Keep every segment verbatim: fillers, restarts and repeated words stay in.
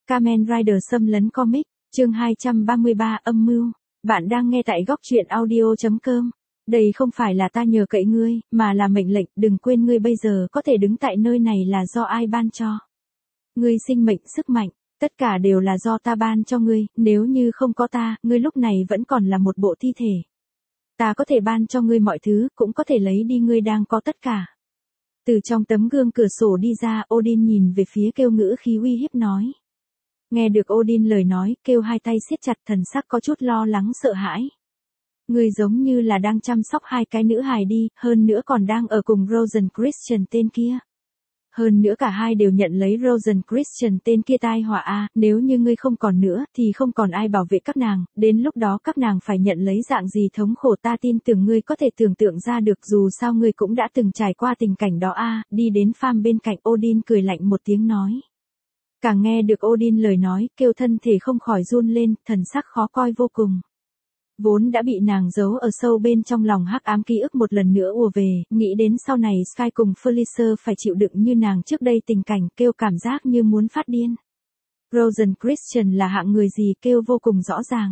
Kamen Rider xâm lấn comic, chương hai trăm ba mươi ba âm mưu. Bạn đang nghe tại góc truyện audio chấm com. Đây không phải là ta nhờ cậy ngươi, mà là mệnh lệnh, đừng quên ngươi bây giờ có thể đứng tại nơi này là do ai ban cho. Ngươi sinh mệnh, sức mạnh, tất cả đều là do ta ban cho ngươi, nếu như không có ta, ngươi lúc này vẫn còn là một bộ thi thể. Ta có thể ban cho ngươi mọi thứ, cũng có thể lấy đi ngươi đang có tất cả. Từ trong tấm gương cửa sổ đi ra, Odin nhìn về phía Kêu ngữ khí uy hiếp nói. Nghe được Odin lời nói, Kêu hai tay siết chặt, thần sắc có chút lo lắng sợ hãi. Ngươi giống như là đang chăm sóc hai cái nữ hài đi, hơn nữa còn đang ở cùng Rosen Christian tên kia. Hơn nữa cả hai đều nhận lấy Rosen Christian tên kia tai họa a, nếu như ngươi không còn nữa, thì không còn ai bảo vệ các nàng, đến lúc đó các nàng phải nhận lấy dạng gì thống khổ, ta tin tưởng ngươi có thể tưởng tượng ra được, dù sao ngươi cũng đã từng trải qua tình cảnh đó a. Đi đến farm bên cạnh, Odin cười lạnh một tiếng nói. Càng nghe được Odin lời nói, Kêu thân thể không khỏi run lên, thần sắc khó coi vô cùng. Vốn đã bị nàng giấu ở sâu bên trong lòng hắc ám ký ức một lần nữa ùa về, nghĩ đến sau này Sky cùng Felicia phải chịu đựng như nàng trước đây, tình cảnh Kêu cảm giác như muốn phát điên. Rosen Christian là hạng người gì Kêu vô cùng rõ ràng.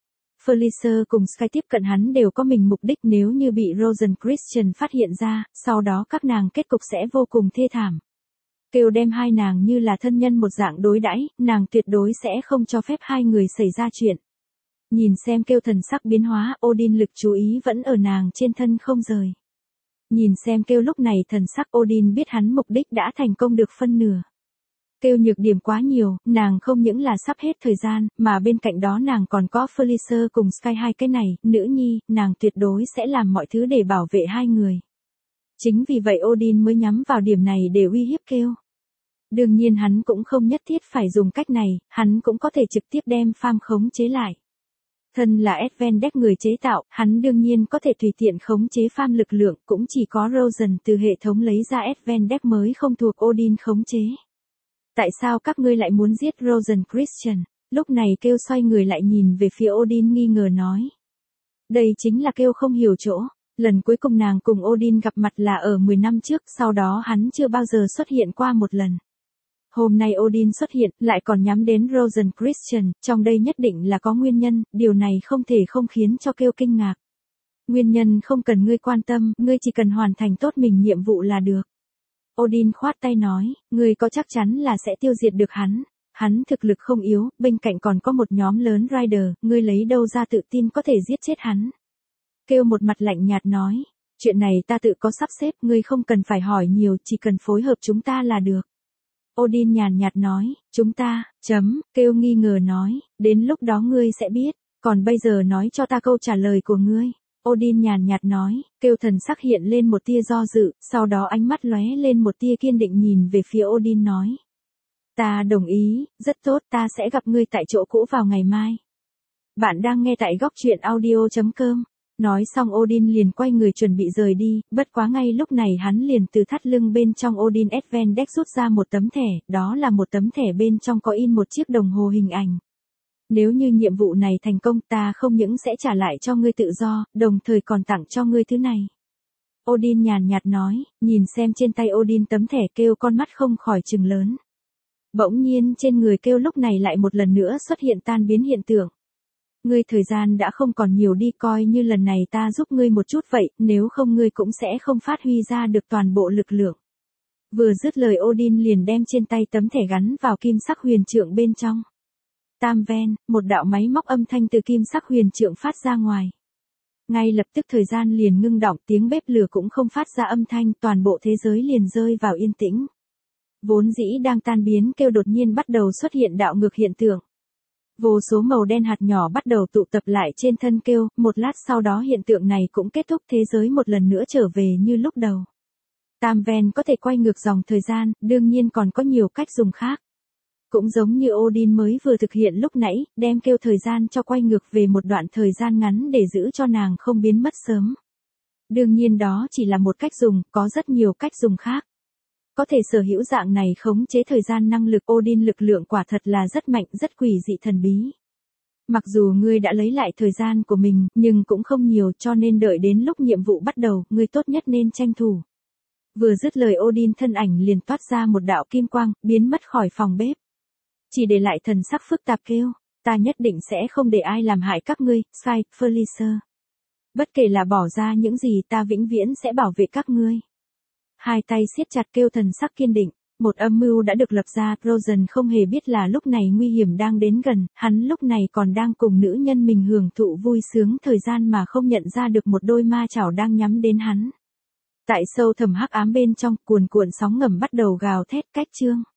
Felicia cùng Sky tiếp cận hắn đều có mình mục đích, nếu như bị Rosen Christian phát hiện ra, sau đó các nàng kết cục sẽ vô cùng thê thảm. Kêu đem hai nàng như là thân nhân một dạng đối đãi, nàng tuyệt đối sẽ không cho phép hai người xảy ra chuyện. Nhìn xem Kêu thần sắc biến hóa, Odin lực chú ý vẫn ở nàng trên thân không rời. Nhìn xem Kêu lúc này thần sắc, Odin biết hắn mục đích đã thành công được phân nửa. Kêu nhược điểm quá nhiều, nàng không những là sắp hết thời gian, mà bên cạnh đó nàng còn có Felicia cùng Sky hai cái này, nữ nhi, nàng tuyệt đối sẽ làm mọi thứ để bảo vệ hai người. Chính vì vậy Odin mới nhắm vào điểm này để uy hiếp Kêu. Đương nhiên hắn cũng không nhất thiết phải dùng cách này, hắn cũng có thể trực tiếp đem farm khống chế lại. Thân là Advendex người chế tạo, hắn đương nhiên có thể tùy tiện khống chế farm lực lượng, cũng chỉ có Rosen từ hệ thống lấy ra Advendex mới không thuộc Odin khống chế. Tại sao các ngươi lại muốn giết Rosen Christian? Lúc này Kêu xoay người lại nhìn về phía Odin nghi ngờ nói. Đây chính là Kêu không hiểu chỗ. Lần cuối cùng nàng cùng Odin gặp mặt là ở mười năm trước, sau đó hắn chưa bao giờ xuất hiện qua một lần. Hôm nay Odin xuất hiện, lại còn nhắm đến Rosen Christian, trong đây nhất định là có nguyên nhân, điều này không thể không khiến cho Kêu kinh ngạc. Nguyên nhân không cần ngươi quan tâm, ngươi chỉ cần hoàn thành tốt mình nhiệm vụ là được. Odin khoát tay nói, ngươi có chắc chắn là sẽ tiêu diệt được hắn. Hắn thực lực không yếu, bên cạnh còn có một nhóm lớn Rider, ngươi lấy đâu ra tự tin có thể giết chết hắn. Kêu một mặt lạnh nhạt nói, chuyện này ta tự có sắp xếp, ngươi không cần phải hỏi nhiều, chỉ cần phối hợp chúng ta là được. Odin nhàn nhạt nói, chúng ta, chấm, Kêu nghi ngờ nói, đến lúc đó ngươi sẽ biết, còn bây giờ nói cho ta câu trả lời của ngươi. Odin nhàn nhạt nói, Kêu thần sắc hiện lên một tia do dự, sau đó ánh mắt lóe lên một tia kiên định nhìn về phía Odin nói. Ta đồng ý, rất tốt, ta sẽ gặp ngươi tại chỗ cũ vào ngày mai. Bạn đang nghe tại góc truyện audio chấm com. Nói xong Odin liền quay người chuẩn bị rời đi, bất quá ngay lúc này hắn liền từ thắt lưng bên trong Odin Advendex rút ra một tấm thẻ, đó là một tấm thẻ bên trong có in một chiếc đồng hồ hình ảnh. Nếu như nhiệm vụ này thành công, ta không những sẽ trả lại cho ngươi tự do, đồng thời còn tặng cho ngươi thứ này. Odin nhàn nhạt nói, nhìn xem trên tay Odin tấm thẻ, Kêu con mắt không khỏi trừng lớn. Bỗng nhiên trên người Kêu lúc này lại một lần nữa xuất hiện tan biến hiện tượng. Ngươi thời gian đã không còn nhiều đi, coi như lần này ta giúp ngươi một chút vậy, nếu không ngươi cũng sẽ không phát huy ra được toàn bộ lực lượng. Vừa dứt lời Odin liền đem trên tay tấm thẻ gắn vào kim sắc huyền trượng bên trong. Tam ven, một đạo máy móc âm thanh từ kim sắc huyền trượng phát ra ngoài. Ngay lập tức thời gian liền ngưng đọng, tiếng bếp lửa cũng không phát ra âm thanh, toàn bộ thế giới liền rơi vào yên tĩnh. Vốn dĩ đang tan biến Kêu đột nhiên bắt đầu xuất hiện đảo ngược hiện tượng. Vô số màu đen hạt nhỏ bắt đầu tụ tập lại trên thân Kêu, một lát sau đó hiện tượng này cũng kết thúc, thế giới một lần nữa trở về như lúc đầu. Tam ven có thể quay ngược dòng thời gian, đương nhiên còn có nhiều cách dùng khác. Cũng giống như Odin mới vừa thực hiện lúc nãy, đem Kêu thời gian cho quay ngược về một đoạn thời gian ngắn để giữ cho nàng không biến mất sớm. Đương nhiên đó chỉ là một cách dùng, có rất nhiều cách dùng khác. Có thể sở hữu dạng này khống chế thời gian năng lực, Odin lực lượng quả thật là rất mạnh, rất quỷ dị thần bí. Mặc dù ngươi đã lấy lại thời gian của mình, nhưng cũng không nhiều, cho nên đợi đến lúc nhiệm vụ bắt đầu, ngươi tốt nhất nên tranh thủ. Vừa dứt lời Odin thân ảnh liền toát ra một đạo kim quang, biến mất khỏi phòng bếp. chỉ để lại thần sắc phức tạp kêu, ta nhất định sẽ không để ai làm hại các ngươi, Sai, Felicer. Bất kể là bỏ ra những gì ta vĩnh viễn sẽ bảo vệ các ngươi. Hai tay siết chặt kêu thần sắc kiên định, một âm mưu đã được lập ra, Rosen không hề biết là lúc này nguy hiểm đang đến gần, hắn lúc này còn đang cùng nữ nhân mình hưởng thụ vui sướng thời gian mà không nhận ra được một đôi ma chảo đang nhắm đến hắn. Tại sâu thẳm hắc ám bên trong, cuồn cuộn sóng ngầm bắt đầu gào thét cách chương.